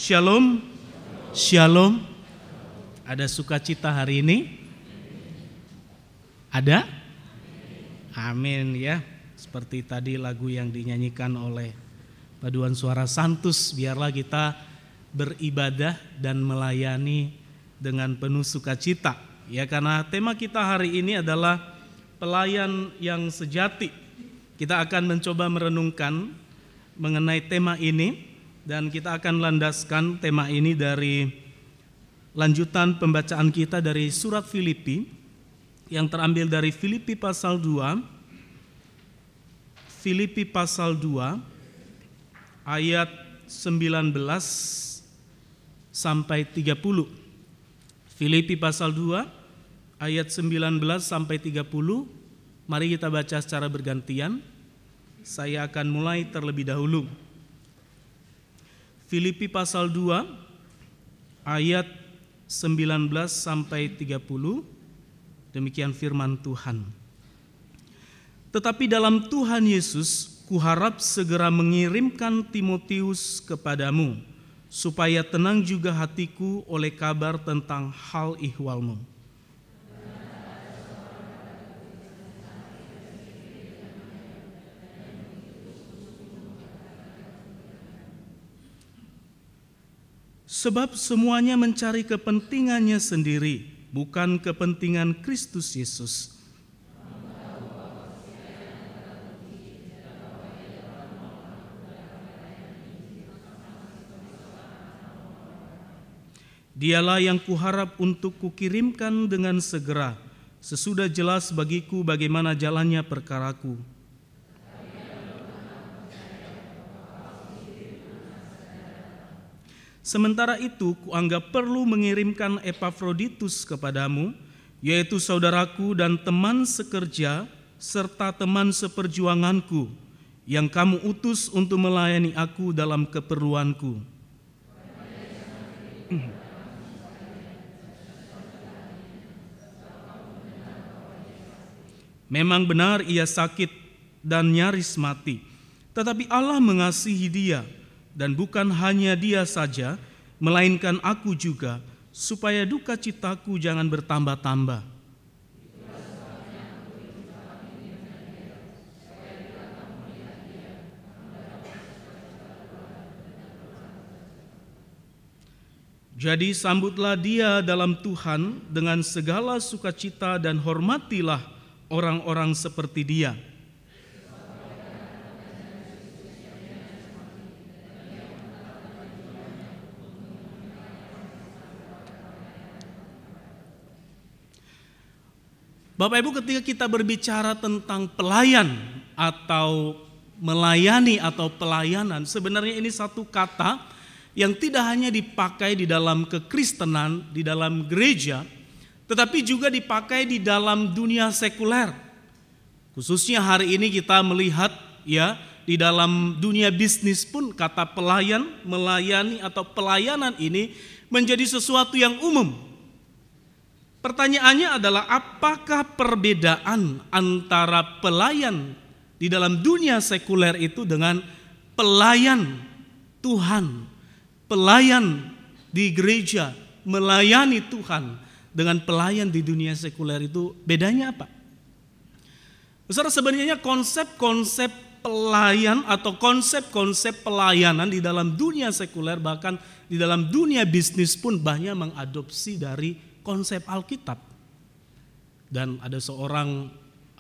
Shalom, shalom. Ada sukacita hari ini? Ada? Amin ya. Seperti tadi lagu yang dinyanyikan oleh paduan suara Santus, biarlah kita beribadah dan melayani dengan penuh sukacita. Ya, karena tema kita hari ini adalah pelayan yang sejati. Kita akan mencoba merenungkan mengenai tema ini. Dan kita akan landaskan tema ini dari lanjutan pembacaan kita dari surat Filipi yang terambil dari Filipi pasal 2. Filipi pasal 2 ayat 19 sampai 30. Filipi pasal 2 ayat 19 sampai 30. Mari kita baca secara bergantian. Saya akan mulai terlebih dahulu. Filipi pasal 2 ayat 19 sampai 30, demikian firman Tuhan. Tetapi dalam Tuhan Yesus kuharap segera mengirimkan Timotius kepadamu, supaya tenang juga hatiku oleh kabar tentang hal ihwalmu. Sebab semuanya mencari kepentingannya sendiri, bukan kepentingan Kristus Yesus. Dialah yang kuharap untuk kukirimkan dengan segera, sesudah jelas bagiku bagaimana jalannya perkaraku. Sementara itu kuanggap perlu mengirimkan Epafroditus kepadamu, yaitu saudaraku dan teman sekerja serta teman seperjuanganku, yang kamu utus untuk melayani aku dalam keperluanku. Memang benar ia sakit dan nyaris mati, tetapi Allah mengasihi dia. Dan bukan hanya dia saja, melainkan aku juga, supaya duka citaku jangan bertambah-tambah. Jadi sambutlah dia dalam Tuhan dengan segala sukacita dan hormatilah orang-orang seperti dia. Bapak Ibu, ketika kita berbicara tentang pelayan atau melayani atau pelayanan, sebenarnya ini satu kata yang tidak hanya dipakai di dalam kekristenan, di dalam gereja, tetapi juga dipakai di dalam dunia sekuler. Khususnya hari ini kita melihat ya, di dalam dunia bisnis pun kata pelayan, melayani atau pelayanan ini menjadi sesuatu yang umum. Pertanyaannya adalah apakah perbedaan antara pelayan di dalam dunia sekuler itu dengan pelayan Tuhan, pelayan di gereja, melayani Tuhan dengan pelayan di dunia sekuler itu bedanya apa? Saudara, sebenarnya konsep-konsep pelayan atau konsep-konsep pelayanan di dalam dunia sekuler bahkan di dalam dunia bisnis pun banyak mengadopsi dari konsep Alkitab. Dan ada seorang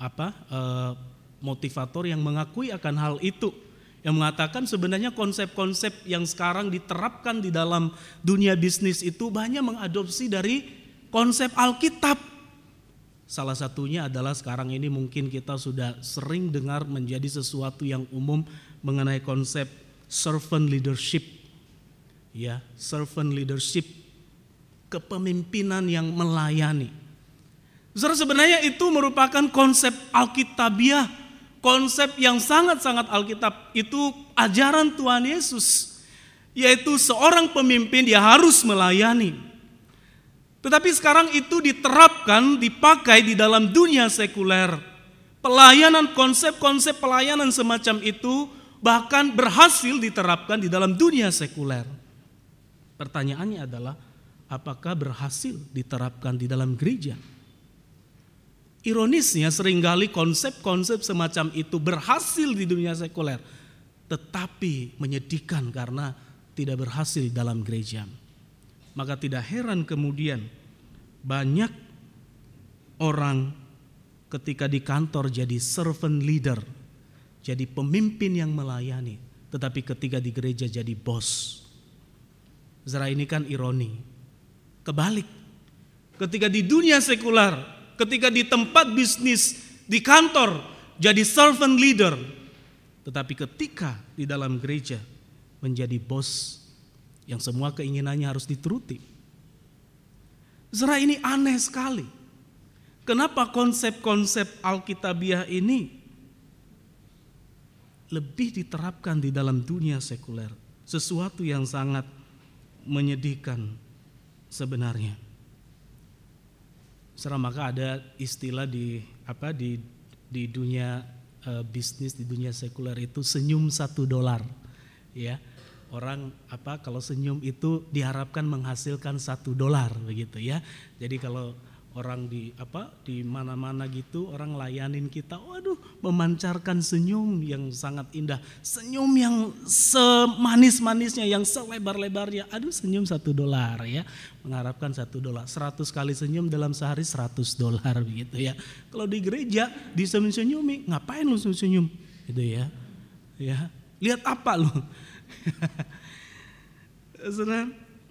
motivator yang mengakui akan hal itu, yang mengatakan sebenarnya konsep-konsep yang sekarang diterapkan di dalam dunia bisnis itu banyak mengadopsi dari konsep Alkitab. Salah satunya adalah sekarang ini mungkin kita sudah sering dengar menjadi sesuatu yang umum mengenai konsep servant leadership. Ya, servant leadership, kepemimpinan yang melayani. Saudara, sebenarnya itu merupakan konsep Alkitabiah, konsep yang sangat-sangat Alkitab. Itu ajaran Tuhan Yesus, yaitu seorang pemimpin dia harus melayani. Tetapi sekarang itu diterapkan, dipakai di dalam dunia sekuler. Pelayanan, konsep-konsep pelayanan semacam itu bahkan berhasil diterapkan di dalam dunia sekuler. Pertanyaannya adalah, apakah berhasil diterapkan di dalam gereja? Ironisnya seringkali konsep-konsep semacam itu berhasil di dunia sekuler, tetapi menyedihkan karena tidak berhasil dalam gereja. Maka tidak heran kemudian banyak orang ketika di kantor jadi servant leader, jadi pemimpin yang melayani, tetapi ketika di gereja jadi bos. Saudara, ini kan ironi. Kebalik, ketika di dunia sekular, ketika di tempat bisnis, di kantor jadi servant leader, tetapi ketika di dalam gereja menjadi bos yang semua keinginannya harus dituruti. Saudara, ini aneh sekali. Kenapa konsep-konsep Alkitabiah ini lebih diterapkan di dalam dunia sekuler? Sesuatu yang sangat menyedihkan sebenarnya. Saudara, maka ada istilah di dunia bisnis, di dunia sekuler itu senyum $1, ya. Orang kalau senyum itu diharapkan menghasilkan $1 begitu ya. Jadi kalau orang di mana-mana gitu, orang layanin kita, waduh, memancarkan senyum yang sangat indah, senyum yang semanis-manisnya, yang selebar-lebarnya, aduh, senyum $1 ya, mengharapkan $1, 100 kali senyum dalam sehari $100 begitu ya. Kalau di gereja disenyum-senyumi, ngapain lu senyum gitu ya, lihat apa lu? Saudara,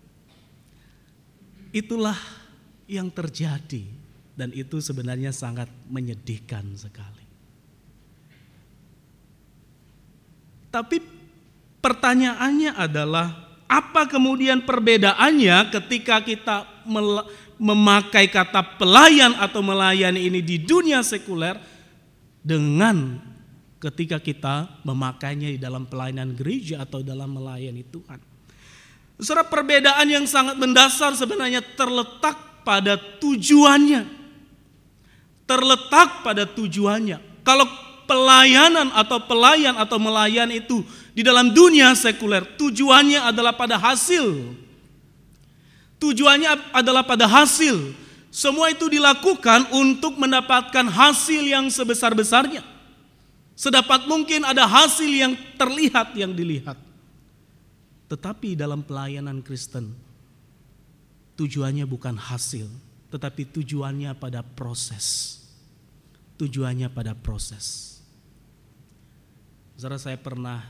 itulah yang terjadi, dan itu sebenarnya sangat menyedihkan sekali. Tapi pertanyaannya adalah, apa kemudian perbedaannya ketika kita memakai kata pelayan atau melayani ini di dunia sekuler dengan ketika kita memakainya di dalam pelayanan gereja atau dalam melayani Tuhan? Saudara, perbedaan yang sangat mendasar sebenarnya terletak pada tujuannya. Terletak pada tujuannya. Kalau pelayanan atau pelayan atau melayan itu di dalam dunia sekuler, tujuannya adalah pada hasil. Tujuannya adalah pada hasil. Semua itu dilakukan untuk mendapatkan hasil yang sebesar-besarnya. Sedapat mungkin ada hasil yang terlihat, yang dilihat. Tetapi dalam pelayanan Kristen, tujuannya bukan hasil, tetapi tujuannya pada proses. Tujuannya pada proses. Saudara, saya pernah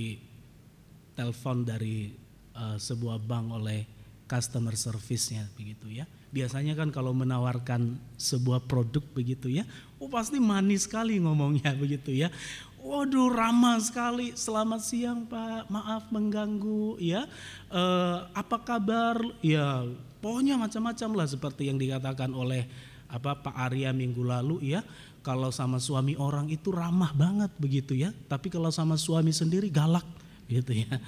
ditelepon dari sebuah bank oleh customer service-nya begitu ya. Biasanya kan kalau menawarkan sebuah produk begitu ya, pasti manis sekali ngomongnya begitu ya. Waduh, ramah sekali. Selamat siang Pak, maaf mengganggu ya. Apa kabar? Ya, pokoknya macam-macam lah seperti yang dikatakan oleh Pak Arya minggu lalu ya. Kalau sama suami orang itu ramah banget begitu ya. Tapi kalau sama suami sendiri galak gitu ya.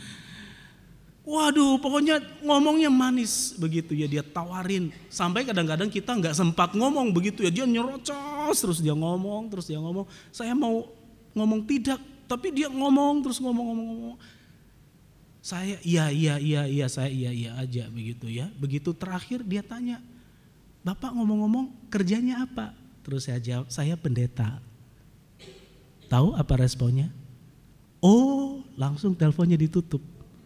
Waduh, pokoknya ngomongnya manis begitu ya, dia tawarin. Sampai kadang-kadang kita nggak sempat ngomong begitu ya, dia nyerocos terus dia ngomong. Saya mau ngomong tidak, tapi dia ngomong terus ngomong. Saya iya saya iya aja begitu ya. Begitu terakhir dia tanya, Bapak ngomong-ngomong kerjanya apa? Terus saya jawab, saya pendeta. Tahu apa responnya? Oh, langsung teleponnya ditutup.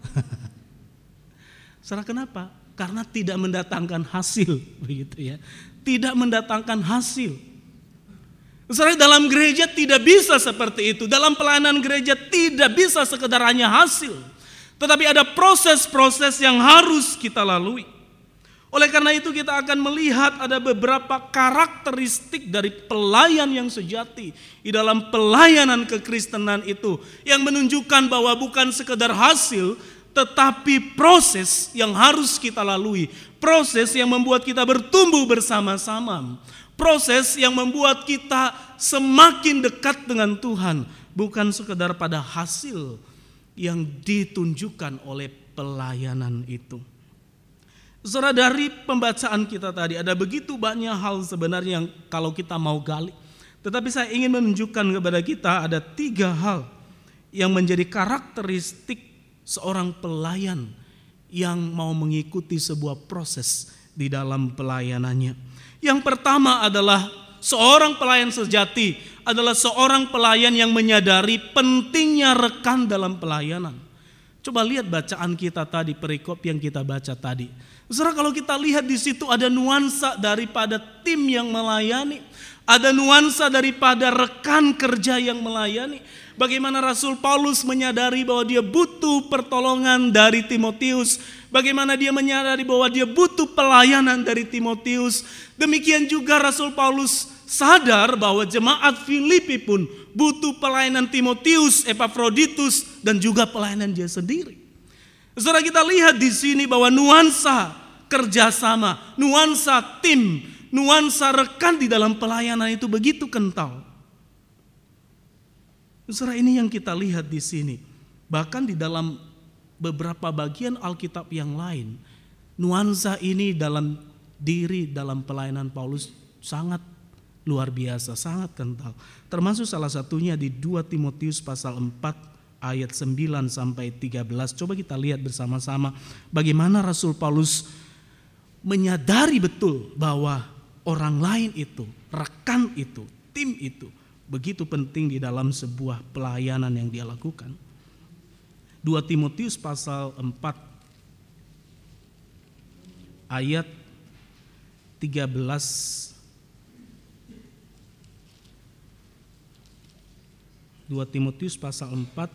Saudara, kenapa? Karena tidak mendatangkan hasil begitu ya. Tidak mendatangkan hasil. Saudara, dalam gereja tidak bisa seperti itu. Dalam pelayanan gereja tidak bisa sekedar hanya hasil. Tetapi ada proses-proses yang harus kita lalui. Oleh karena itu kita akan melihat ada beberapa karakteristik dari pelayan yang sejati. Di dalam pelayanan kekristenan itu. Yang menunjukkan bahwa bukan sekedar hasil, tetapi proses yang harus kita lalui. Proses yang membuat kita bertumbuh bersama-sama. Proses yang membuat kita semakin dekat dengan Tuhan. Bukan sekedar pada hasil yang ditunjukkan oleh pelayanan itu. Saudara, dari pembacaan kita tadi ada begitu banyak hal sebenarnya yang kalau kita mau gali. Tetapi saya ingin menunjukkan kepada kita ada 3 hal yang menjadi karakteristik seorang pelayan yang mau mengikuti sebuah proses di dalam pelayanannya. Yang pertama adalah seorang pelayan sejati adalah seorang pelayan yang menyadari pentingnya rekan dalam pelayanan. Coba lihat bacaan kita tadi, perikop yang kita baca tadi. Saudara, kalau kita lihat di situ ada nuansa daripada tim yang melayani, ada nuansa daripada rekan kerja yang melayani. Bagaimana Rasul Paulus menyadari bahwa dia butuh pertolongan dari Timotius. Bagaimana dia menyadari bahwa dia butuh pelayanan dari Timotius. Demikian juga Rasul Paulus sadar bahwa jemaat Filipi pun butuh pelayanan Timotius, Epafroditus, dan juga pelayanan dia sendiri. Saudara, kita lihat di sini bahwa nuansa kerjasama, nuansa tim, nuansa rekan di dalam pelayanan itu begitu kental. Saudara, ini yang kita lihat di sini. Bahkan di dalam beberapa bagian Alkitab yang lain, nuansa ini dalam pelayanan Paulus sangat luar biasa, sangat kental. Termasuk salah satunya di 2 Timotius pasal 4 ayat 9 sampai 13. Coba kita lihat bersama-sama bagaimana Rasul Paulus menyadari betul bahwa orang lain itu, rekan itu, tim itu begitu penting di dalam sebuah pelayanan yang dia lakukan. 2 Timotius pasal 4 ayat 13. 2 Timotius pasal 4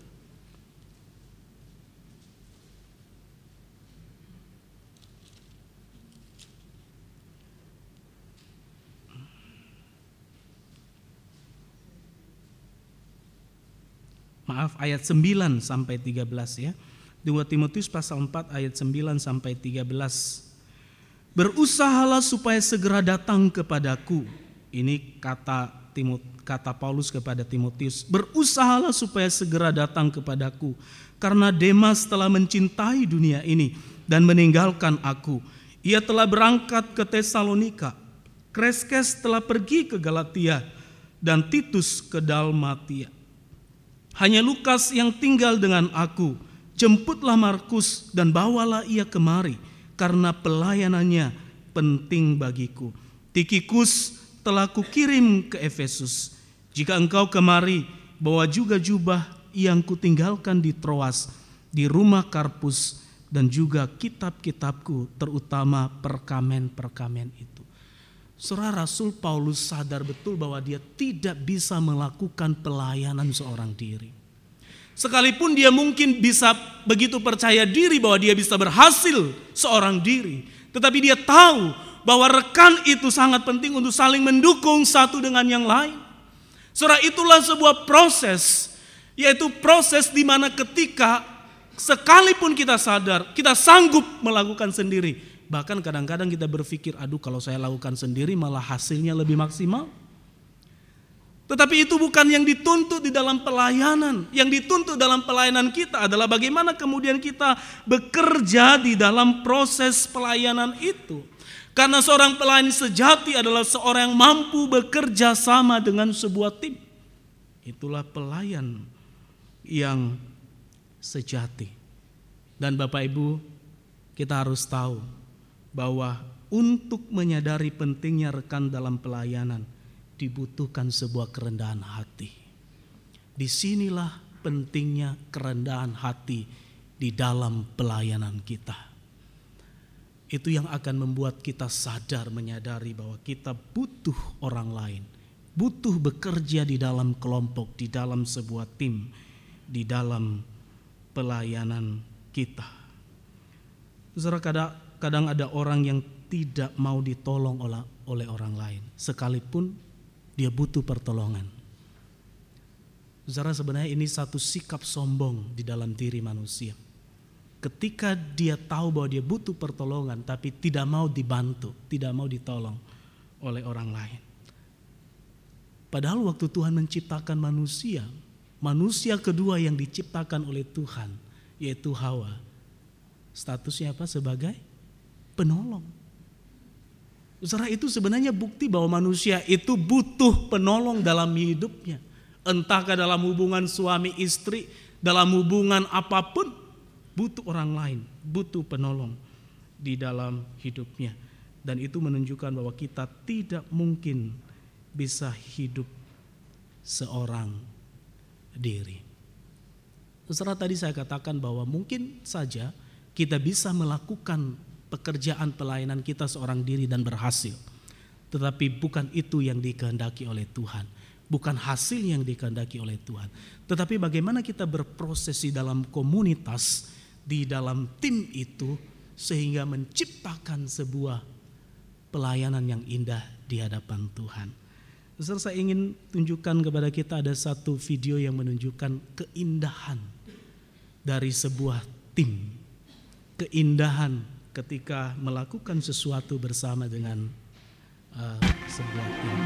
ayat 9 sampai 13 ya. 2 Timotius pasal 4 ayat 9 sampai 13. Berusahalah supaya segera datang kepadaku. Ini kata Paulus kepada Timotius. Berusahalah supaya segera datang kepadaku, karena Demas telah mencintai dunia ini dan meninggalkan aku. Ia telah berangkat ke Tesalonika. Kreskes telah pergi ke Galatia dan Titus ke Dalmatia. Hanya Lukas yang tinggal dengan aku. Jemputlah Markus dan bawalah ia kemari, karena pelayanannya penting bagiku. Tikikus telah kukirim ke Efesus. Jika engkau kemari, bawa juga jubah yang kutinggalkan di Troas, di rumah Karpus, dan juga kitab-kitabku, terutama perkamen-perkamen itu. Saudara, Rasul Paulus sadar betul bahwa dia tidak bisa melakukan pelayanan seorang diri. Sekalipun dia mungkin bisa begitu percaya diri bahwa dia bisa berhasil seorang diri, tetapi dia tahu bahwa rekan itu sangat penting untuk saling mendukung satu dengan yang lain. Saudara, itulah sebuah proses, yaitu proses di mana ketika sekalipun kita sadar, kita sanggup melakukan sendiri. Bahkan kadang-kadang kita berpikir, aduh kalau saya lakukan sendiri malah hasilnya lebih maksimal. Tetapi itu bukan yang dituntut di dalam pelayanan. Yang dituntut dalam pelayanan kita adalah bagaimana kemudian kita bekerja di dalam proses pelayanan itu. Karena seorang pelayan sejati adalah seorang yang mampu bekerja sama dengan sebuah tim. Itulah pelayan yang sejati. Dan Bapak Ibu, kita harus tahu bahwa untuk menyadari pentingnya rekan dalam pelayanan dibutuhkan sebuah kerendahan hati. Disinilah pentingnya kerendahan hati di dalam pelayanan kita. Itu yang akan membuat kita sadar menyadari bahwa kita butuh orang lain, butuh bekerja di dalam kelompok, di dalam sebuah tim, di dalam pelayanan kita. Saudara, kadang ada orang yang tidak mau ditolong oleh orang lain, sekalipun dia butuh pertolongan. Saudara, sebenarnya ini satu sikap sombong di dalam diri manusia. Ketika dia tahu bahwa dia butuh pertolongan, tapi tidak mau dibantu, tidak mau ditolong oleh orang lain. Padahal waktu Tuhan menciptakan manusia, manusia kedua yang diciptakan oleh Tuhan, yaitu Hawa, statusnya apa? Sebagai penolong. Saudara, itu sebenarnya bukti bahwa manusia itu butuh penolong dalam hidupnya. Entahkah dalam hubungan suami istri, dalam hubungan apapun. butuh orang lain, butuh penolong di dalam hidupnya. Dan itu menunjukkan bahwa kita tidak mungkin bisa hidup seorang diri. Setelah tadi saya katakan bahwa mungkin saja kita bisa melakukan pekerjaan pelayanan kita seorang diri dan berhasil. Tetapi bukan itu yang dikehendaki oleh Tuhan. Bukan hasil yang dikehendaki oleh Tuhan. Tetapi bagaimana kita berproses di dalam komunitas, di dalam tim itu, sehingga menciptakan sebuah pelayanan yang indah di hadapan Tuhan. Saudara, saya ingin tunjukkan kepada kita ada satu video yang menunjukkan keindahan dari sebuah tim. Keindahan ketika melakukan sesuatu bersama dengan sebuah tim.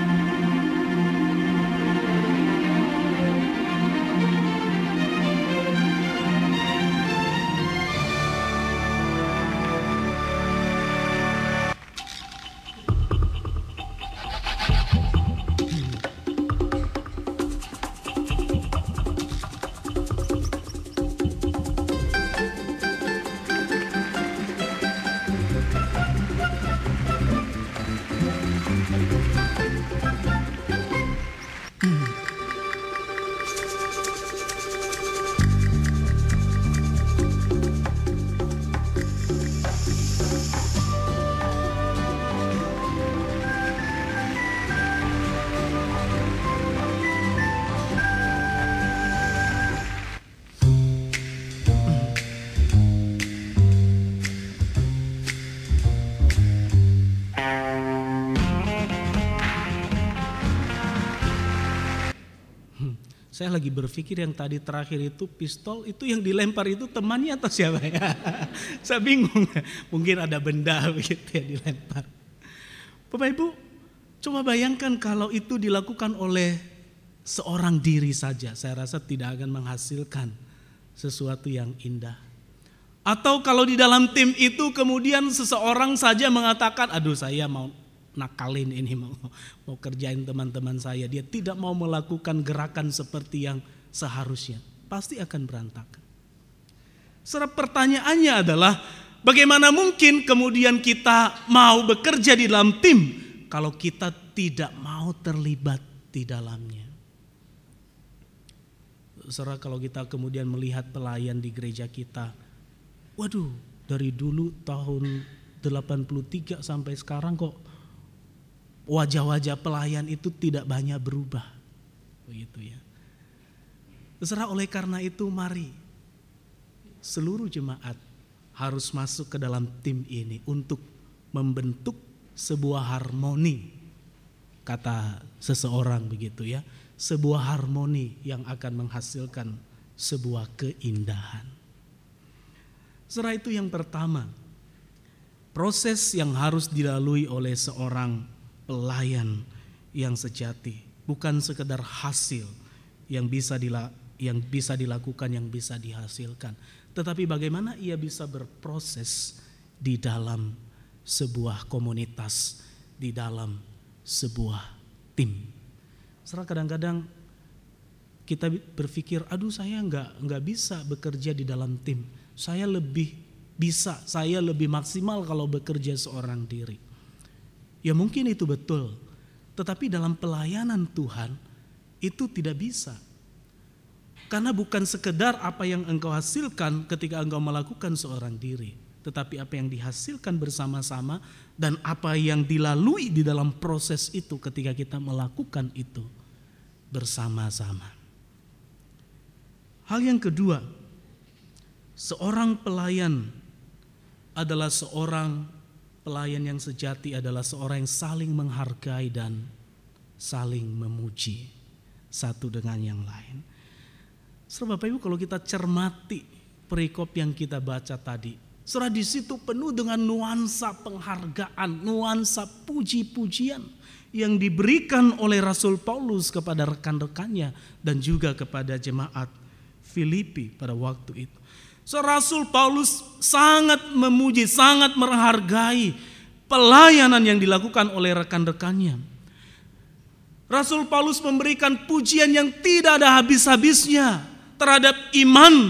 Saya lagi berpikir yang tadi terakhir itu pistol itu yang dilempar itu temannya atau siapa ya? Saya bingung. Mungkin ada benda begitu ya dilempar. Bapak Ibu, coba bayangkan kalau itu dilakukan oleh seorang diri saja. Saya rasa tidak akan menghasilkan sesuatu yang indah. Atau kalau di dalam tim itu kemudian seseorang saja mengatakan, aduh saya mau nakalin ini, mau kerjain teman-teman saya. Dia tidak mau melakukan gerakan seperti yang seharusnya. Pasti akan berantakan. Serap pertanyaannya adalah bagaimana mungkin kemudian kita mau bekerja di dalam tim kalau kita tidak mau terlibat di dalamnya. Serap kalau kita kemudian melihat pelayan di gereja kita. Waduh, dari dulu tahun 83 sampai sekarang kok wajah-wajah pelayan itu tidak banyak berubah. Begitu ya. Terserah, oleh karena itu mari seluruh jemaat harus masuk ke dalam tim ini untuk membentuk sebuah harmoni. Kata seseorang begitu ya. Sebuah harmoni yang akan menghasilkan sebuah keindahan. Terserah, itu yang pertama. Proses yang harus dilalui oleh seorang pelayan yang sejati, bukan sekedar hasil yang bisa dilakukan, yang bisa dihasilkan, tetapi bagaimana ia bisa berproses di dalam sebuah komunitas, di dalam sebuah tim. Setelah kadang-kadang kita berpikir, aduh saya nggak bisa bekerja di dalam tim, saya lebih maksimal kalau bekerja seorang diri. Ya mungkin itu betul, tetapi dalam pelayanan Tuhan itu tidak bisa. Karena bukan sekedar apa yang engkau hasilkan ketika engkau melakukan seorang diri, tetapi apa yang dihasilkan bersama-sama dan apa yang dilalui di dalam proses itu ketika kita melakukan itu bersama-sama. Hal yang kedua, seorang pelayan adalah seorang pelayan yang sejati adalah seorang yang saling menghargai dan saling memuji satu dengan yang lain. Saudara Bapak Ibu, kalau kita cermati perikop yang kita baca tadi, saudara, di situ penuh dengan nuansa penghargaan, nuansa puji-pujian yang diberikan oleh Rasul Paulus kepada rekan-rekannya dan juga kepada jemaat Filipi pada waktu itu. So, Rasul Paulus sangat memuji, sangat menghargai pelayanan yang dilakukan oleh rekan-rekannya. Rasul Paulus memberikan pujian yang tidak ada habis-habisnya terhadap iman,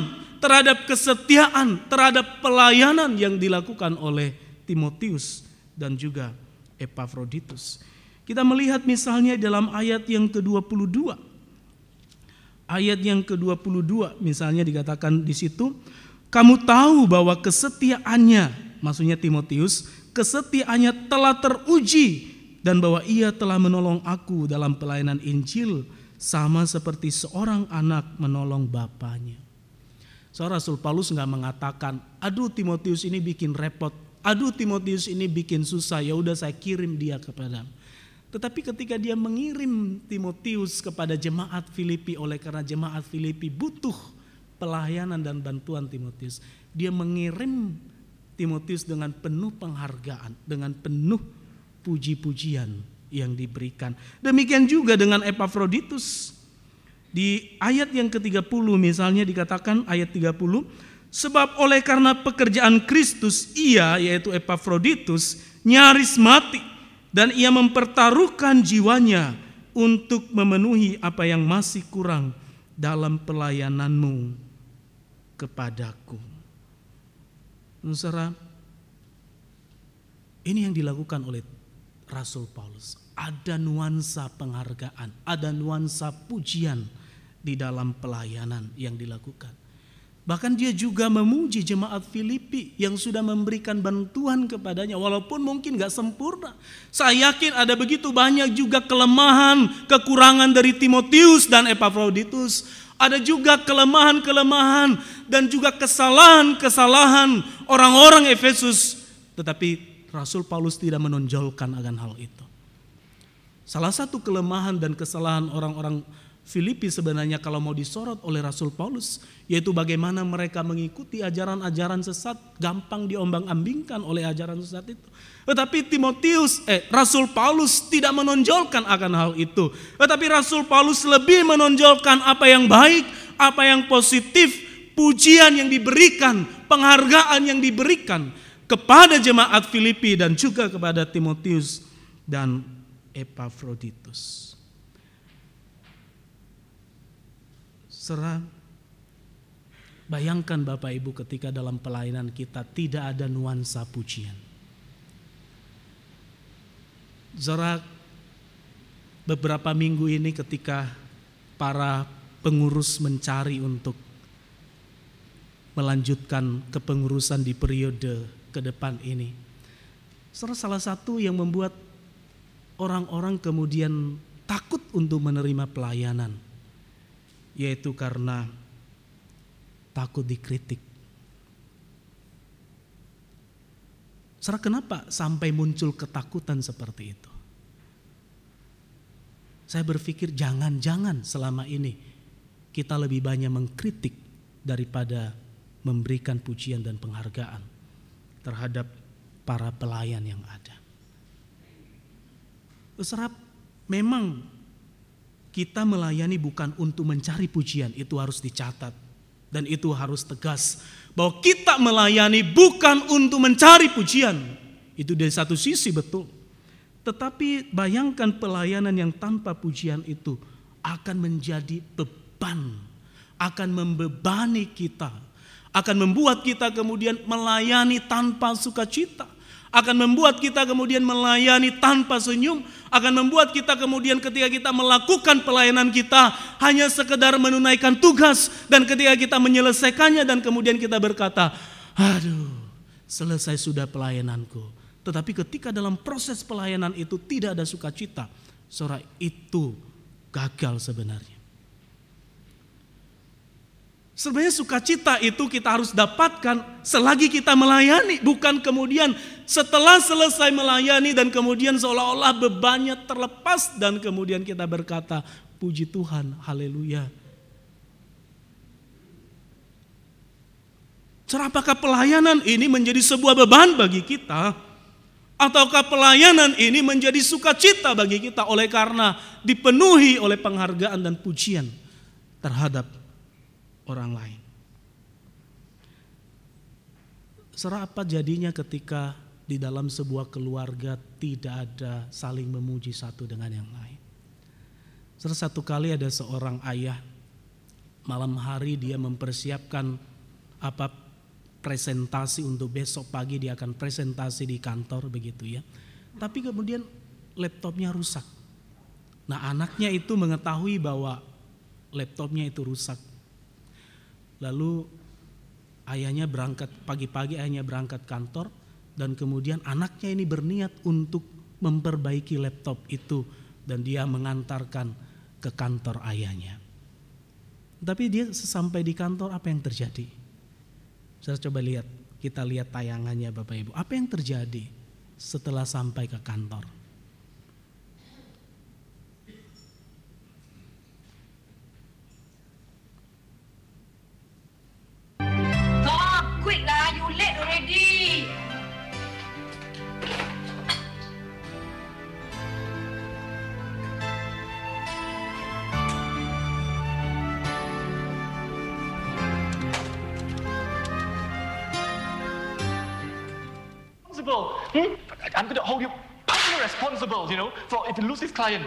terhadap kesetiaan, terhadap pelayanan yang dilakukan oleh Timotius dan juga Epafroditus. Kita melihat misalnya dalam ayat yang ke-22. Ayat yang ke-22 misalnya dikatakan di situ, kamu tahu bahwa kesetiaannya, maksudnya Timotius, kesetiaannya telah teruji dan bahwa ia telah menolong aku dalam pelayanan Injil sama seperti seorang anak menolong bapaknya. Rasul Paulus nggak mengatakan, aduh Timotius ini bikin repot, aduh Timotius ini bikin susah, ya udah saya kirim dia kepadamu. Tetapi ketika dia mengirim Timotius kepada jemaat Filipi, oleh karena jemaat Filipi butuh pelayanan dan bantuan Timotius, dia mengirim Timotius dengan penuh penghargaan, dengan penuh puji-pujian yang diberikan. Demikian juga dengan Epafroditus. Di ayat yang ke-30 misalnya dikatakan ayat 30, sebab oleh karena pekerjaan Kristus ia, yaitu Epafroditus, nyaris mati dan ia mempertaruhkan jiwanya untuk memenuhi apa yang masih kurang dalam pelayananmu kepadaku. Saudara, ini yang dilakukan oleh Rasul Paulus. Ada nuansa penghargaan, ada nuansa pujian di dalam pelayanan yang dilakukan. Bahkan dia juga memuji jemaat Filipi yang sudah memberikan bantuan kepadanya, walaupun mungkin gak sempurna. Saya yakin ada begitu banyak juga kelemahan, kekurangan dari Timotius dan Epafroditus. Ada juga kelemahan-kelemahan dan juga kesalahan-kesalahan orang-orang Efesus. Tetapi Rasul Paulus tidak menonjolkan akan hal itu. Salah satu kelemahan dan kesalahan orang-orang Filipi sebenarnya kalau mau disorot oleh Rasul Paulus, yaitu bagaimana mereka mengikuti ajaran-ajaran sesat, gampang diombang-ambingkan oleh ajaran sesat itu. Tetapi Rasul Paulus tidak menonjolkan akan hal itu. Tetapi Rasul Paulus lebih menonjolkan apa yang baik, apa yang positif, pujian yang diberikan, penghargaan yang diberikan kepada jemaat Filipi dan juga kepada Timotius dan Epafroditus. Bayangkan Bapak Ibu ketika dalam pelayanan kita tidak ada nuansa pujian. Beberapa minggu ini ketika para pengurus mencari untuk melanjutkan kepengurusan di periode ke depan ini, salah satu yang membuat orang-orang kemudian takut untuk menerima pelayanan, yaitu karena takut dikritik. Kenapa sampai muncul ketakutan seperti itu? Saya berpikir jangan-jangan selama ini kita lebih banyak mengkritik daripada memberikan pujian dan penghargaan terhadap para pelayan yang ada. Memang kita melayani bukan untuk mencari pujian, itu harus dicatat. Dan itu harus tegas. Bahwa kita melayani bukan untuk mencari pujian. Itu dari satu sisi betul. Tetapi bayangkan pelayanan yang tanpa pujian itu akan menjadi beban. Akan membebani kita. Akan membuat kita kemudian melayani tanpa sukacita. Akan membuat kita kemudian melayani tanpa senyum, akan membuat kita kemudian ketika kita melakukan pelayanan kita hanya sekedar menunaikan tugas, dan ketika kita menyelesaikannya dan kemudian kita berkata, aduh selesai sudah pelayananku. Tetapi ketika dalam proses pelayanan itu tidak ada sukacita, saudara, itu gagal sebenarnya. Sebenarnya sukacita itu kita harus dapatkan selagi kita melayani, bukan kemudian setelah selesai melayani dan kemudian seolah-olah bebannya terlepas dan kemudian kita berkata, puji Tuhan, haleluya. Apakah pelayanan ini menjadi sebuah beban bagi kita? Ataukah pelayanan ini menjadi sukacita bagi kita oleh karena dipenuhi oleh penghargaan dan pujian terhadap orang lain? Apa jadinya ketika di dalam sebuah keluarga tidak ada saling memuji satu dengan yang lain? Satu kali ada seorang ayah, malam hari dia mempersiapkan presentasi untuk besok pagi, dia akan presentasi di kantor begitu ya. Tapi kemudian laptopnya rusak. Nah, anaknya itu mengetahui bahwa laptopnya itu rusak. Lalu ayahnya berangkat pagi-pagi, ayahnya berangkat kantor, dan kemudian anaknya ini berniat untuk memperbaiki laptop itu dan dia mengantarkan ke kantor ayahnya. Tapi dia sesampai di kantor, apa yang terjadi? Saya coba lihat, kita lihat tayangannya Bapak Ibu. Apa yang terjadi setelah sampai ke kantor? Quick lah, you late already. Responsible. I'm going to hold you personally responsible, for if you lose this client.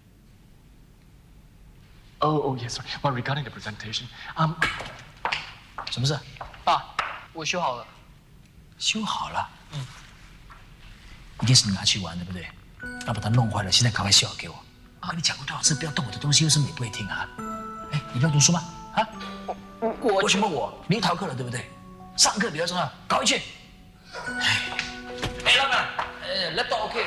Oh, yes, sorry. Well, regarding the presentation, 什么事？ 爸，我修好了。 修好了。一定是你拿去玩，对不对？要把它弄坏了，现在赶快修好给我。我跟你讲过多少次，不要动我的东西，为什么你不会听啊？哎，你不要读书吗？啊？ 我为什么我？你逃课了，对不对？上课比较重要，赶快去。哎，老板，laptop OK。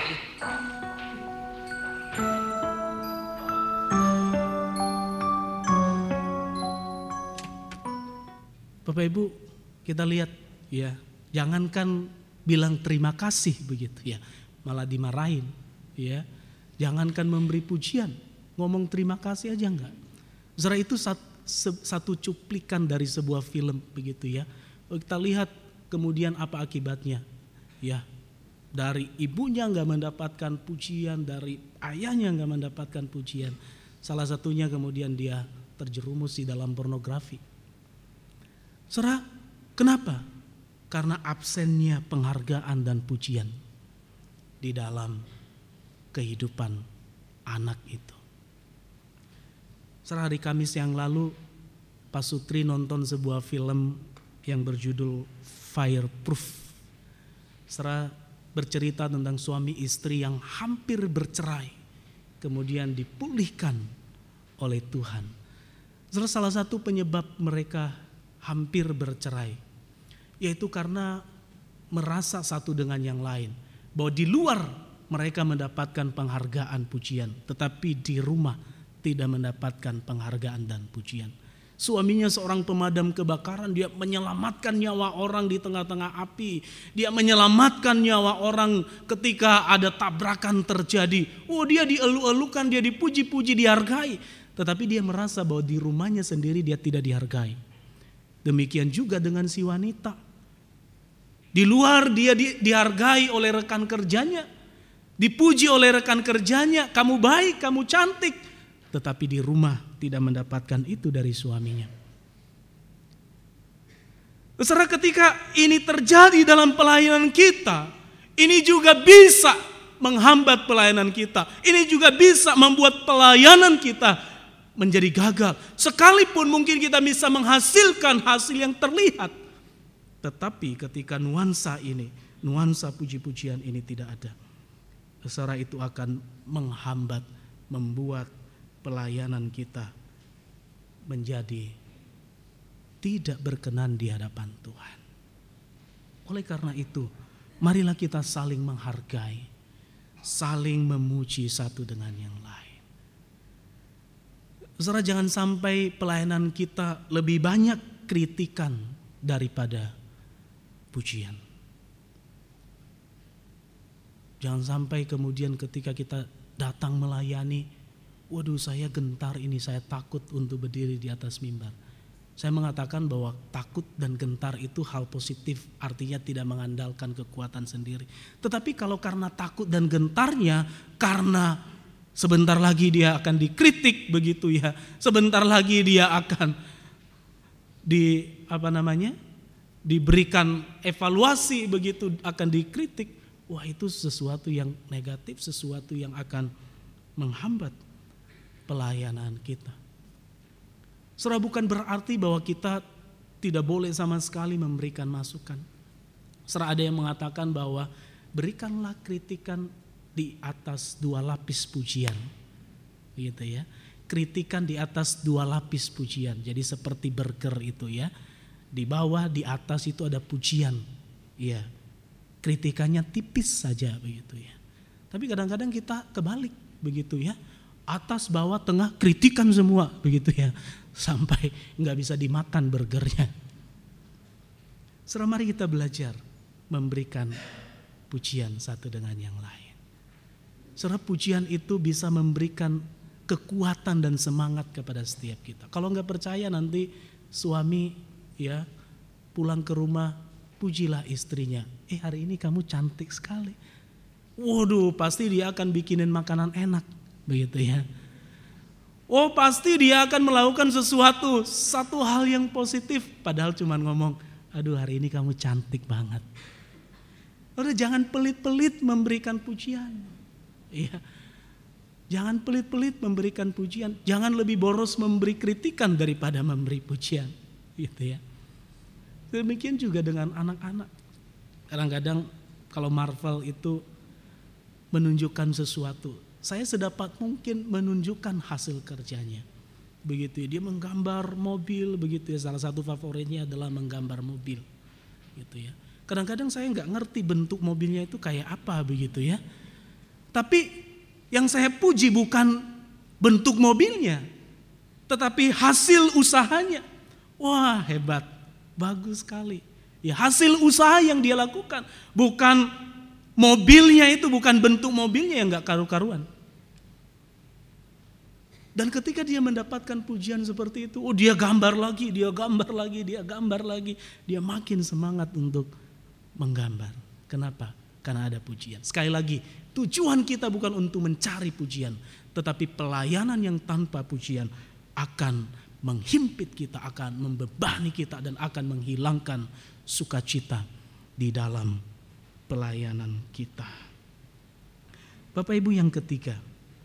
Bapak Ibu, kita lihat ya, jangankan bilang terima kasih begitu ya, malah dimarahin ya. Jangankan memberi pujian, ngomong terima kasih aja enggak. Saudara, itu satu cuplikan dari sebuah film begitu ya. Kita lihat kemudian apa akibatnya ya. Dari ibunya enggak mendapatkan pujian, dari ayahnya enggak mendapatkan pujian. Salah satunya kemudian dia terjerumus di dalam pornografi. Saudara, kenapa? Karena absennya penghargaan dan pujian di dalam kehidupan anak itu. Saudara, hari Kamis yang lalu Pak Sutri nonton sebuah film yang berjudul Fireproof. Saudara, bercerita tentang suami istri yang hampir bercerai, kemudian dipulihkan oleh Tuhan. Saudara, salah satu penyebab mereka hampir bercerai, yaitu karena merasa satu dengan yang lain, bahwa di luar mereka mendapatkan penghargaan pujian, tetapi di rumah tidak mendapatkan penghargaan dan pujian. Suaminya seorang pemadam kebakaran, dia menyelamatkan nyawa orang di tengah-tengah api, dia menyelamatkan nyawa orang ketika ada tabrakan terjadi. Oh, dia dielu-elukan, dia dipuji-puji, dihargai, tetapi dia merasa bahwa di rumahnya sendiri dia tidak dihargai. Demikian juga dengan si wanita. Di luar dia dihargai oleh rekan kerjanya, dipuji oleh rekan kerjanya, kamu baik, kamu cantik. Tetapi di rumah tidak mendapatkan itu dari suaminya. Saudara, ketika ini terjadi dalam pelayanan kita, ini juga bisa menghambat pelayanan kita. Ini juga bisa membuat pelayanan kita menjadi gagal. Sekalipun mungkin kita bisa menghasilkan hasil yang terlihat, tetapi ketika nuansa ini, nuansa puji-pujian ini tidak ada, saudara, itu akan menghambat, membuat pelayanan kita menjadi tidak berkenan di hadapan Tuhan. Oleh karena itu, marilah kita saling menghargai, saling memuji satu dengan yang lain. Saudara, jangan sampai pelayanan kita lebih banyak kritikan daripada pujian. Jangan sampai kemudian ketika kita datang melayani, waduh, saya gentar ini, saya takut untuk berdiri di atas mimbar. Saya mengatakan bahwa takut dan gentar itu hal positif, artinya tidak mengandalkan kekuatan sendiri. Tetapi kalau karena takut dan gentarnya, karena sebentar lagi dia akan dikritik begitu ya. Sebentar lagi dia akan diberikan evaluasi begitu, akan dikritik. Wah, itu sesuatu yang negatif, sesuatu yang akan menghambat pelayanan kita. Saudara, bukan berarti bahwa kita tidak boleh sama sekali memberikan masukan. Serta ada yang mengatakan bahwa berikanlah kritikan di atas 2 lapis pujian. Gitu ya. Kritikan di atas 2 lapis pujian. Jadi seperti burger itu ya. Di bawah, di atas itu ada pujian. Iya. Kritikannya tipis saja begitu ya. Tapi kadang-kadang kita kebalik begitu ya. Atas, bawah, tengah kritikan semua begitu ya. Sampai nggak bisa dimakan burgernya. Mari kita belajar memberikan pujian satu dengan yang lain. Pujian itu bisa memberikan kekuatan dan semangat kepada setiap kita. Kalau nggak percaya nanti suami ya pulang ke rumah, pujilah istrinya. Hari ini kamu cantik sekali. Waduh, pasti dia akan bikinin makanan enak, begitu ya. Oh, pasti dia akan melakukan satu hal yang positif, padahal cuma ngomong, aduh hari ini kamu cantik banget. Udah, jangan pelit-pelit memberikan pujian. Iya. Jangan pelit-pelit memberikan pujian. Jangan lebih boros memberi kritikan daripada memberi pujian, gitu ya. Demikian juga dengan anak-anak. Kadang-kadang kalau Marvel itu menunjukkan sesuatu, saya sedapat mungkin menunjukkan hasil kerjanya. Begitu ya, dia menggambar mobil, begitu ya. Salah satu favoritnya adalah menggambar mobil, gitu ya. Kadang-kadang saya nggak ngerti bentuk mobilnya itu kayak apa, begitu ya. Tapi yang saya puji bukan bentuk mobilnya, tetapi hasil usahanya. Wah, hebat, bagus sekali. Ya, hasil usaha yang dia lakukan, bukan mobilnya itu, bukan bentuk mobilnya yang nggak karu-karuan. Dan ketika dia mendapatkan pujian seperti itu, dia gambar lagi, dia makin semangat untuk menggambar. Kenapa? Karena ada pujian. Sekali lagi, tujuan kita bukan untuk mencari pujian, tetapi pelayanan yang tanpa pujian akan menghimpit kita, akan membebani kita, dan akan menghilangkan sukacita di dalam pelayanan kita. Bapak Ibu, yang ketiga,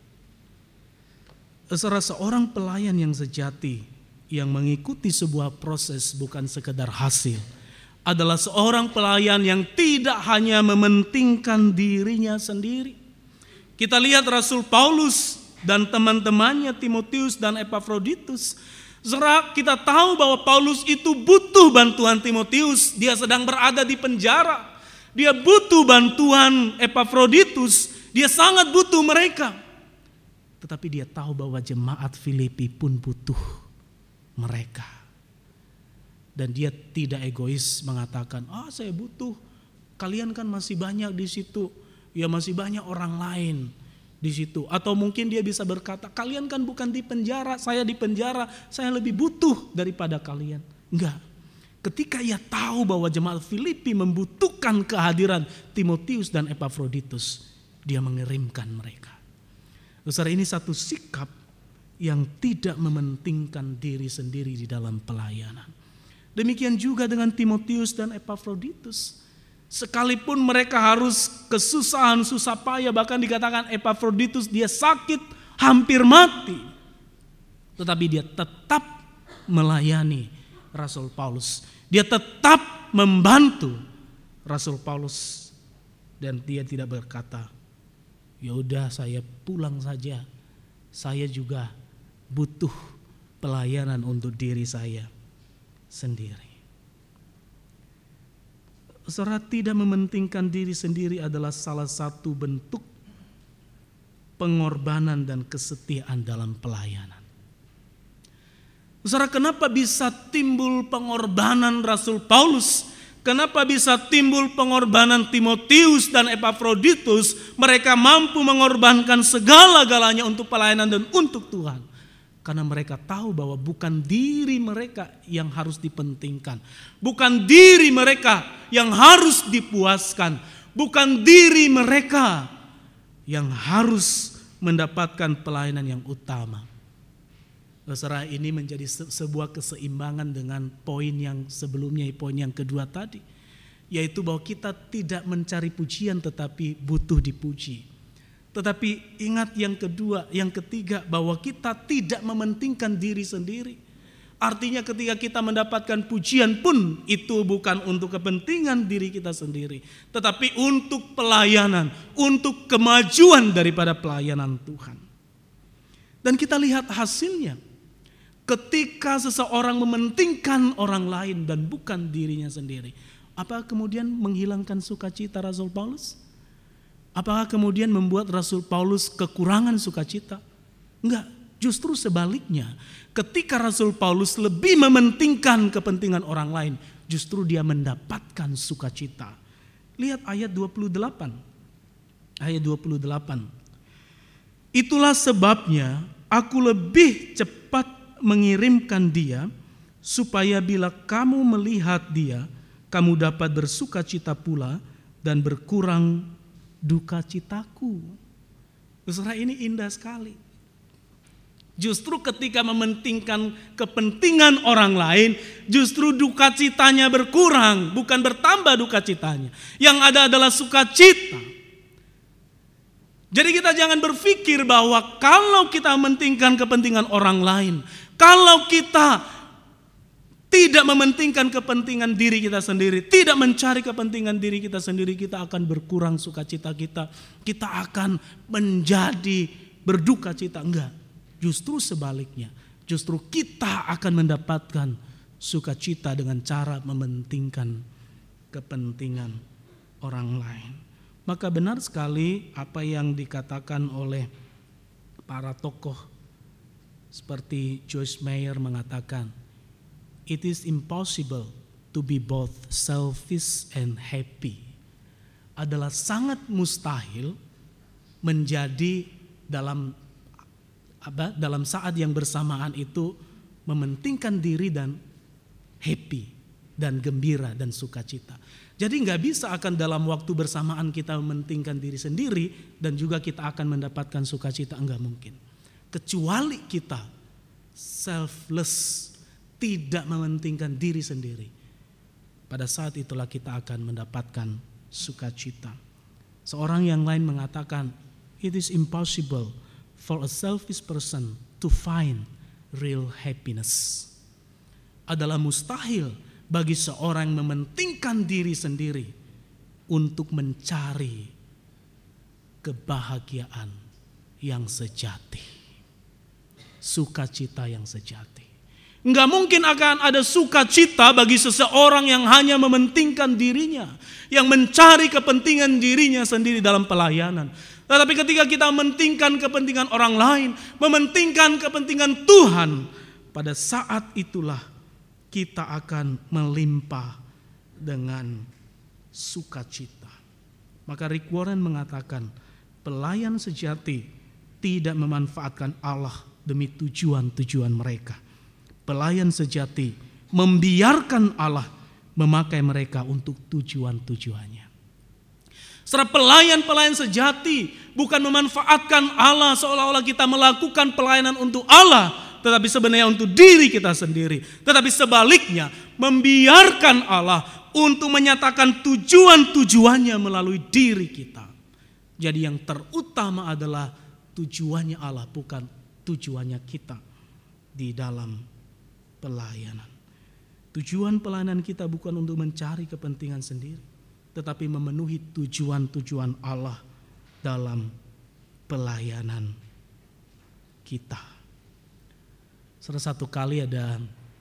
seorang pelayan yang sejati yang mengikuti sebuah proses bukan sekedar hasil, adalah seorang pelayan yang tidak hanya mementingkan dirinya sendiri. Kita lihat Rasul Paulus dan teman-temannya Timotius dan Epafroditus. Kita tahu bahwa Paulus itu butuh bantuan Timotius, dia sedang berada di penjara. Dia butuh bantuan Epafroditus, dia sangat butuh mereka. Tetapi dia tahu bahwa jemaat Filipi pun butuh mereka. Dan dia tidak egois mengatakan, saya butuh, kalian kan masih banyak di situ, ya masih banyak orang lain di situ. Atau mungkin dia bisa berkata, kalian kan bukan di penjara, saya di penjara, saya lebih butuh daripada kalian. Enggak. Ketika ia tahu bahwa jemaat Filipi membutuhkan kehadiran Timotius dan Epafroditus, dia mengirimkan mereka. Saudara, ini satu sikap yang tidak mementingkan diri sendiri di dalam pelayanan. Demikian juga dengan Timotius dan Epafroditus. Sekalipun mereka harus kesusahan, susah payah, bahkan dikatakan Epafroditus dia sakit, hampir mati. Tetapi dia tetap melayani Rasul Paulus. Dia tetap membantu Rasul Paulus. Dan dia tidak berkata, ya udah saya pulang saja. Saya juga butuh pelayanan untuk diri saya sendiri. Saudara, tidak mementingkan diri sendiri adalah salah satu bentuk pengorbanan dan kesetiaan dalam pelayanan. Saudara, kenapa bisa timbul pengorbanan Rasul Paulus? Kenapa bisa timbul pengorbanan Timotius dan Epafroditus? Mereka mampu mengorbankan segala-galanya untuk pelayanan dan untuk Tuhan. Karena mereka tahu bahwa bukan diri mereka yang harus dipentingkan. Bukan diri mereka yang harus dipuaskan. Bukan diri mereka yang harus mendapatkan pelayanan yang utama. Saudara, ini menjadi sebuah keseimbangan dengan poin yang sebelumnya, poin yang kedua tadi. Yaitu bahwa kita tidak mencari pujian tetapi butuh dipuji. Tetapi ingat yang kedua, yang ketiga, bahwa kita tidak mementingkan diri sendiri. Artinya ketika kita mendapatkan pujian pun itu bukan untuk kepentingan diri kita sendiri, tetapi untuk pelayanan, untuk kemajuan daripada pelayanan Tuhan. Dan kita lihat hasilnya. Ketika seseorang mementingkan orang lain dan bukan dirinya sendiri, apa kemudian menghilangkan sukacita Rasul Paulus? Apakah kemudian membuat Rasul Paulus kekurangan sukacita? Enggak. Justru sebaliknya, ketika Rasul Paulus lebih mementingkan kepentingan orang lain, justru dia mendapatkan sukacita. Lihat ayat 28. Ayat 28. Itulah sebabnya aku lebih cepat mengirimkan dia, supaya bila kamu melihat dia, kamu dapat bersukacita pula dan berkurang duka citaku. Saudara, ini indah sekali. Justru ketika mementingkan kepentingan orang lain, justru duka citanya berkurang, bukan bertambah duka citanya. Yang ada adalah sukacita. Jadi kita jangan berpikir bahwa kalau kita mementingkan kepentingan orang lain, kalau kita tidak mementingkan kepentingan diri kita sendiri, tidak mencari kepentingan diri kita sendiri, kita akan berkurang sukacita kita. Kita akan menjadi berduka cita. Enggak. Justru sebaliknya, justru kita akan mendapatkan sukacita dengan cara mementingkan kepentingan orang lain. Maka benar sekali apa yang dikatakan oleh para tokoh seperti Joyce Meyer mengatakan, it is impossible to be both selfish and happy. Adalah sangat mustahil menjadi dalam saat yang bersamaan itu mementingkan diri dan happy dan gembira dan sukacita. Jadi nggak bisa akan dalam waktu bersamaan kita mementingkan diri sendiri dan juga kita akan mendapatkan sukacita, enggak mungkin. Kecuali kita selfless, tidak mementingkan diri sendiri. Pada saat itulah kita akan mendapatkan sukacita. Seorang yang lain mengatakan, it is impossible for a selfish person to find real happiness. Adalah mustahil bagi seorang mementingkan diri sendiri untuk mencari kebahagiaan yang sejati, sukacita yang sejati. Enggak mungkin akan ada sukacita bagi seseorang yang hanya mementingkan dirinya, yang mencari kepentingan dirinya sendiri dalam pelayanan. Tetapi ketika kita mementingkan kepentingan orang lain, mementingkan kepentingan Tuhan, pada saat itulah kita akan melimpah dengan sukacita. Maka Rick Warren mengatakan, pelayan sejati tidak memanfaatkan Allah demi tujuan-tujuan mereka. Pelayan sejati membiarkan Allah memakai mereka untuk tujuan-tujuannya. Setelah pelayan-pelayan sejati bukan memanfaatkan Allah seolah-olah kita melakukan pelayanan untuk Allah, tetapi sebenarnya untuk diri kita sendiri. Tetapi sebaliknya, membiarkan Allah untuk menyatakan tujuan-tujuannya melalui diri kita. Jadi yang terutama adalah tujuannya Allah, bukan tujuannya kita di dalam pelayanan. Tujuan pelayanan kita bukan untuk mencari kepentingan sendiri, tetapi memenuhi tujuan-tujuan Allah dalam pelayanan kita. Satu kali ada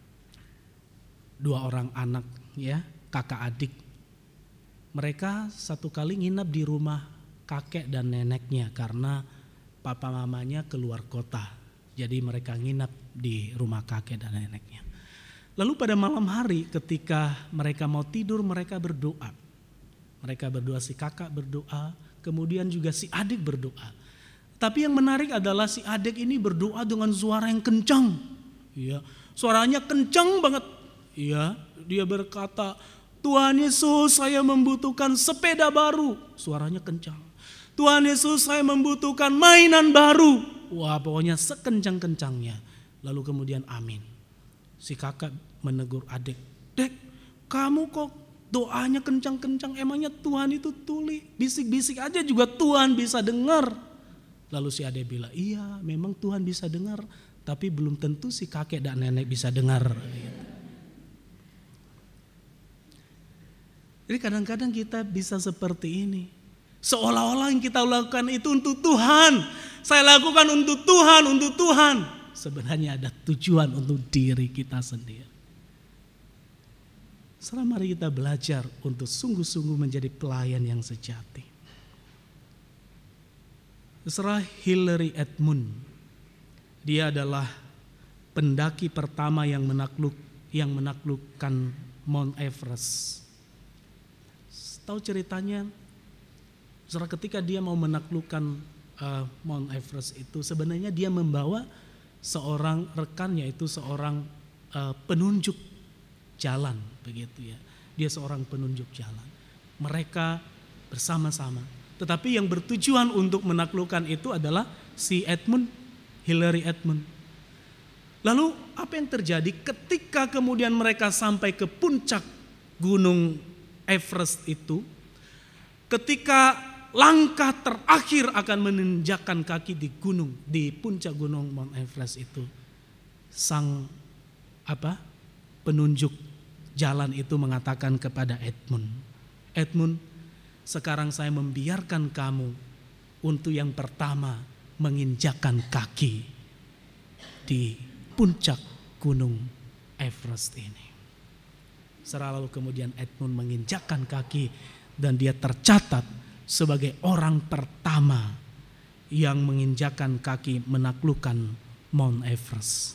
dua orang anak, ya, kakak adik. Mereka satu kali nginap di rumah kakek dan neneknya karena papa mamanya keluar kota. Jadi mereka nginap di rumah kakek dan neneknya. Lalu pada malam hari ketika mereka mau tidur, mereka berdoa. Mereka berdoa, si kakak berdoa, kemudian juga si adik berdoa. Tapi yang menarik adalah si adik ini berdoa dengan suara yang kencang. Ya, suaranya kencang banget. Ya, dia berkata, Tuhan Yesus, saya membutuhkan sepeda baru. Suaranya kencang. Tuhan Yesus, saya membutuhkan mainan baru. Wah, pokoknya sekencang-kencangnya. Lalu kemudian amin. Si kakak menegur adik, Dek, kamu kok doanya kencang-kencang, emangnya Tuhan itu tuli? Bisik-bisik aja juga Tuhan bisa dengar. Lalu si adik bilang, iya memang Tuhan bisa dengar, tapi belum tentu si kakek dan nenek bisa dengar. Jadi kadang-kadang kita bisa seperti ini. Seolah-olah yang kita lakukan itu untuk Tuhan. Saya lakukan untuk Tuhan, untuk Tuhan. Sebenarnya ada tujuan untuk diri kita sendiri. Sekarang mari kita belajar untuk sungguh-sungguh menjadi pelayan yang sejati. Saudara Hillary Edmund, dia adalah pendaki pertama yang menaklukkan Mount Everest. Tahu ceritanya? Saudara, ketika dia mau menaklukkan Mount Everest itu, sebenarnya dia membawa seorang rekannya, itu seorang penunjuk jalan, begitu ya. Dia seorang penunjuk jalan. Mereka bersama-sama. Tetapi yang bertujuan untuk menaklukkan itu adalah si Hillary Edmund. Lalu apa yang terjadi ketika kemudian mereka sampai ke puncak gunung Everest itu? Ketika langkah terakhir akan menginjakkan kaki di puncak gunung Mount Everest itu, sang penunjuk jalan itu mengatakan kepada Edmund, sekarang saya membiarkan kamu untuk yang pertama menginjakkan kaki di puncak gunung Everest ini. Lalu kemudian Edmund menginjakkan kaki dan dia tercatat sebagai orang pertama yang menginjakkan kaki menaklukkan Mount Everest.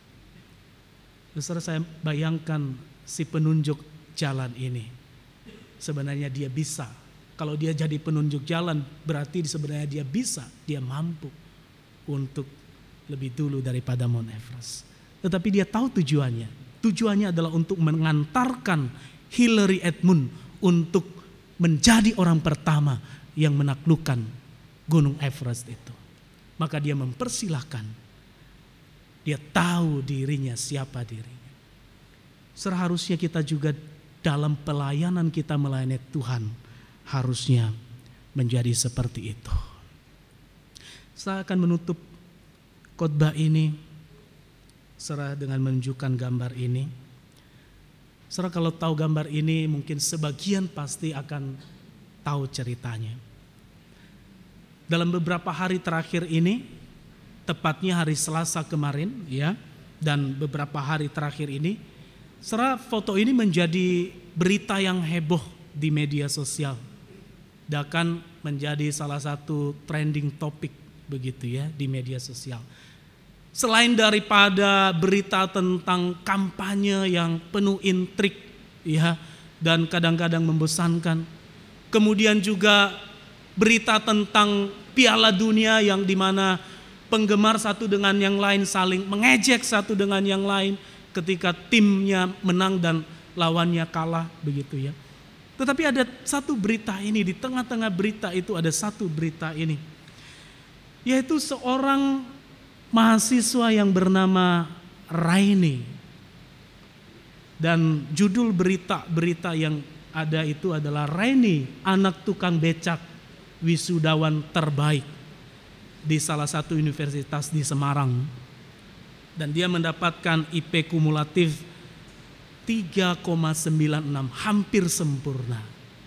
Saudara, saya bayangkan si penunjuk jalan ini, sebenarnya dia bisa. Kalau dia jadi penunjuk jalan, berarti sebenarnya dia mampu untuk lebih dulu daripada Mount Everest. Tetapi dia tahu tujuannya. Tujuannya adalah untuk mengantarkan Hillary Edmund untuk menjadi orang pertama yang menaklukkan gunung Everest itu. Maka dia mempersilahkan. Dia tahu dirinya, siapa dirinya. Seharusnya kita juga dalam pelayanan kita melayani Tuhan harusnya menjadi seperti itu. Saya akan menutup khotbah ini dengan menunjukkan gambar ini. Saudara, kalau tahu gambar ini mungkin sebagian pasti akan tahu ceritanya. Dalam beberapa hari terakhir ini, tepatnya hari Selasa kemarin ya, dan beberapa hari terakhir ini, saudara, foto ini menjadi berita yang heboh di media sosial. Dan menjadi salah satu trending topik begitu ya di media sosial. Selain daripada berita tentang kampanye yang penuh intrik ya dan kadang-kadang membosankan, kemudian juga berita tentang Piala Dunia yang dimana penggemar satu dengan yang lain saling mengejek satu dengan yang lain ketika timnya menang dan lawannya kalah begitu ya. Tetapi ada satu berita ini, di tengah-tengah berita itu ada satu berita ini, yaitu seorang mahasiswa yang bernama Raini. Dan judul berita yang ada itu adalah Raini, anak tukang becak wisudawan terbaik di salah satu universitas di Semarang. Dan dia mendapatkan IP kumulatif 3,96, hampir sempurna.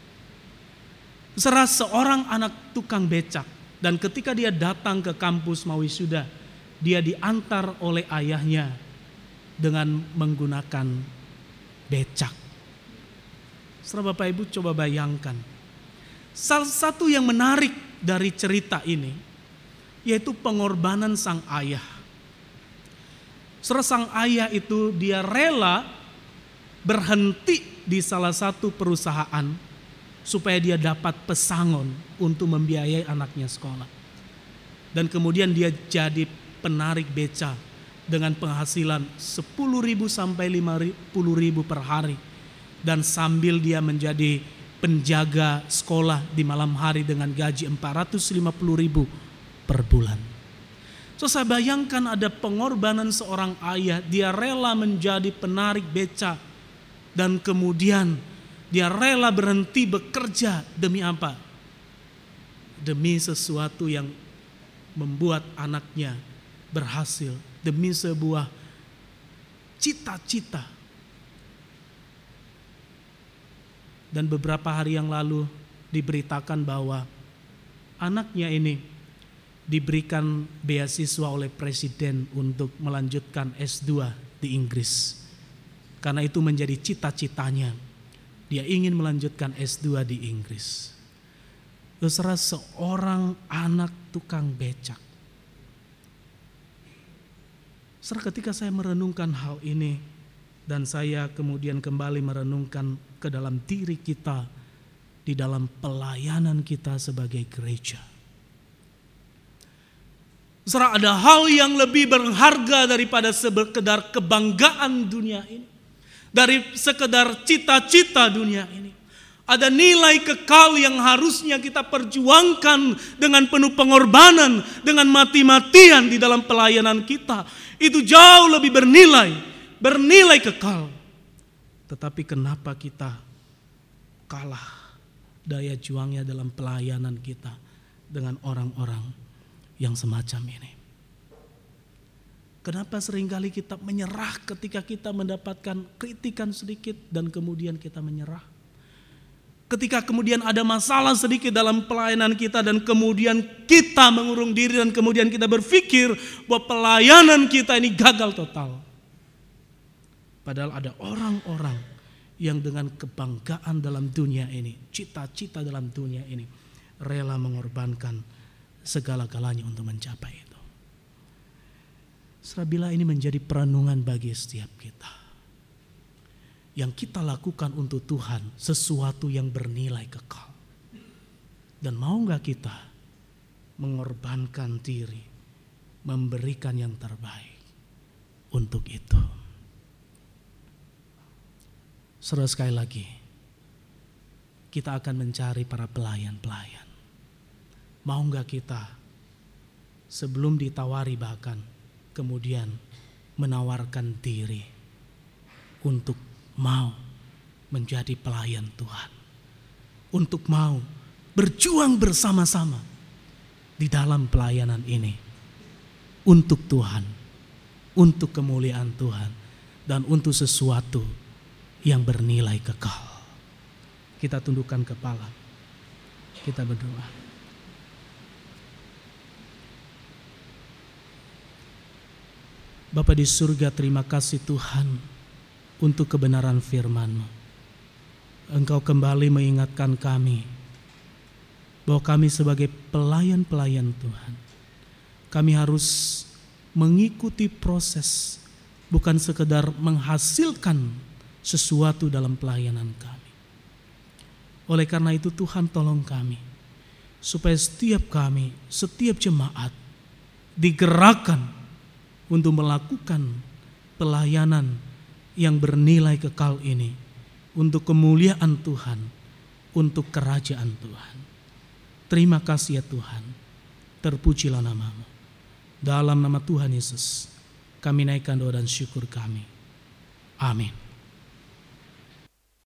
Seorang anak tukang becak, dan ketika dia datang ke kampus mawisuda, dia diantar oleh ayahnya dengan menggunakan becak. Saudara, Bapak Ibu, coba bayangkan. Salah satu yang menarik dari cerita ini yaitu pengorbanan sang ayah. Saudara, sang ayah itu dia rela berhenti di salah satu perusahaan supaya dia dapat pesangon untuk membiayai anaknya sekolah. Dan kemudian dia jadi penarik beca dengan penghasilan 10.000 sampai 50.000 per hari. Dan sambil dia menjadi penjaga sekolah di malam hari dengan gaji 450.000 per bulan. So, saya bayangkan ada pengorbanan seorang ayah, dia rela menjadi penarik beca dan kemudian dia rela berhenti bekerja demi apa? Demi sesuatu yang membuat anaknya berhasil demi sebuah cita-cita. Dan beberapa hari yang lalu diberitakan bahwa anaknya ini diberikan beasiswa oleh presiden untuk melanjutkan S2 di Inggris. Karena itu menjadi cita-citanya. Dia ingin melanjutkan S2 di Inggris. Saudara, seorang anak tukang becak. Saudara, ketika saya merenungkan hal ini dan saya kemudian kembali merenungkan ke dalam diri kita, di dalam pelayanan kita sebagai gereja. Saudara, ada hal yang lebih berharga daripada sekedar kebanggaan dunia ini. Dari sekedar cita-cita dunia ini. Ada nilai kekal yang harusnya kita perjuangkan dengan penuh pengorbanan, dengan mati-matian di dalam pelayanan kita. Itu jauh lebih bernilai kekal. Tetapi kenapa kita kalah daya juangnya dalam pelayanan kita dengan orang-orang yang semacam ini? Kenapa seringkali kita menyerah ketika kita mendapatkan kritikan sedikit dan kemudian kita menyerah? Ketika kemudian ada masalah sedikit dalam pelayanan kita dan kemudian kita mengurung diri dan kemudian kita berpikir bahwa pelayanan kita ini gagal total. Padahal ada orang-orang yang dengan kebanggaan dalam dunia ini, cita-cita dalam dunia ini, rela mengorbankan segala-galanya untuk mencapai itu. Bila ini menjadi perenungan bagi setiap kita. Yang kita lakukan untuk Tuhan sesuatu yang bernilai kekal. Dan mau gak kita mengorbankan diri, memberikan yang terbaik untuk itu. Saudara, sekali lagi, kita akan mencari para pelayan-pelayan. Mau gak kita sebelum ditawari bahkan kemudian menawarkan diri untuk mau menjadi pelayan Tuhan. Untuk mau berjuang bersama-sama di dalam pelayanan ini. Untuk Tuhan, untuk kemuliaan Tuhan, dan untuk sesuatu yang bernilai kekal. Kita tundukkan kepala, kita berdoa. Bapa di surga, terima kasih Tuhan untuk kebenaran firman-Mu. Engkau kembali mengingatkan kami bahwa kami sebagai pelayan-pelayan Tuhan, kami harus mengikuti proses, bukan sekedar menghasilkan sesuatu dalam pelayanan kami. Oleh karena itu Tuhan, tolong kami supaya setiap kami, setiap jemaat digerakkan untuk melakukan pelayanan yang bernilai kekal ini untuk kemuliaan Tuhan, untuk kerajaan Tuhan. Terima kasih ya Tuhan, terpujilah nama-Mu. Dalam nama Tuhan Yesus, kami naikkan doa dan syukur kami. Amin.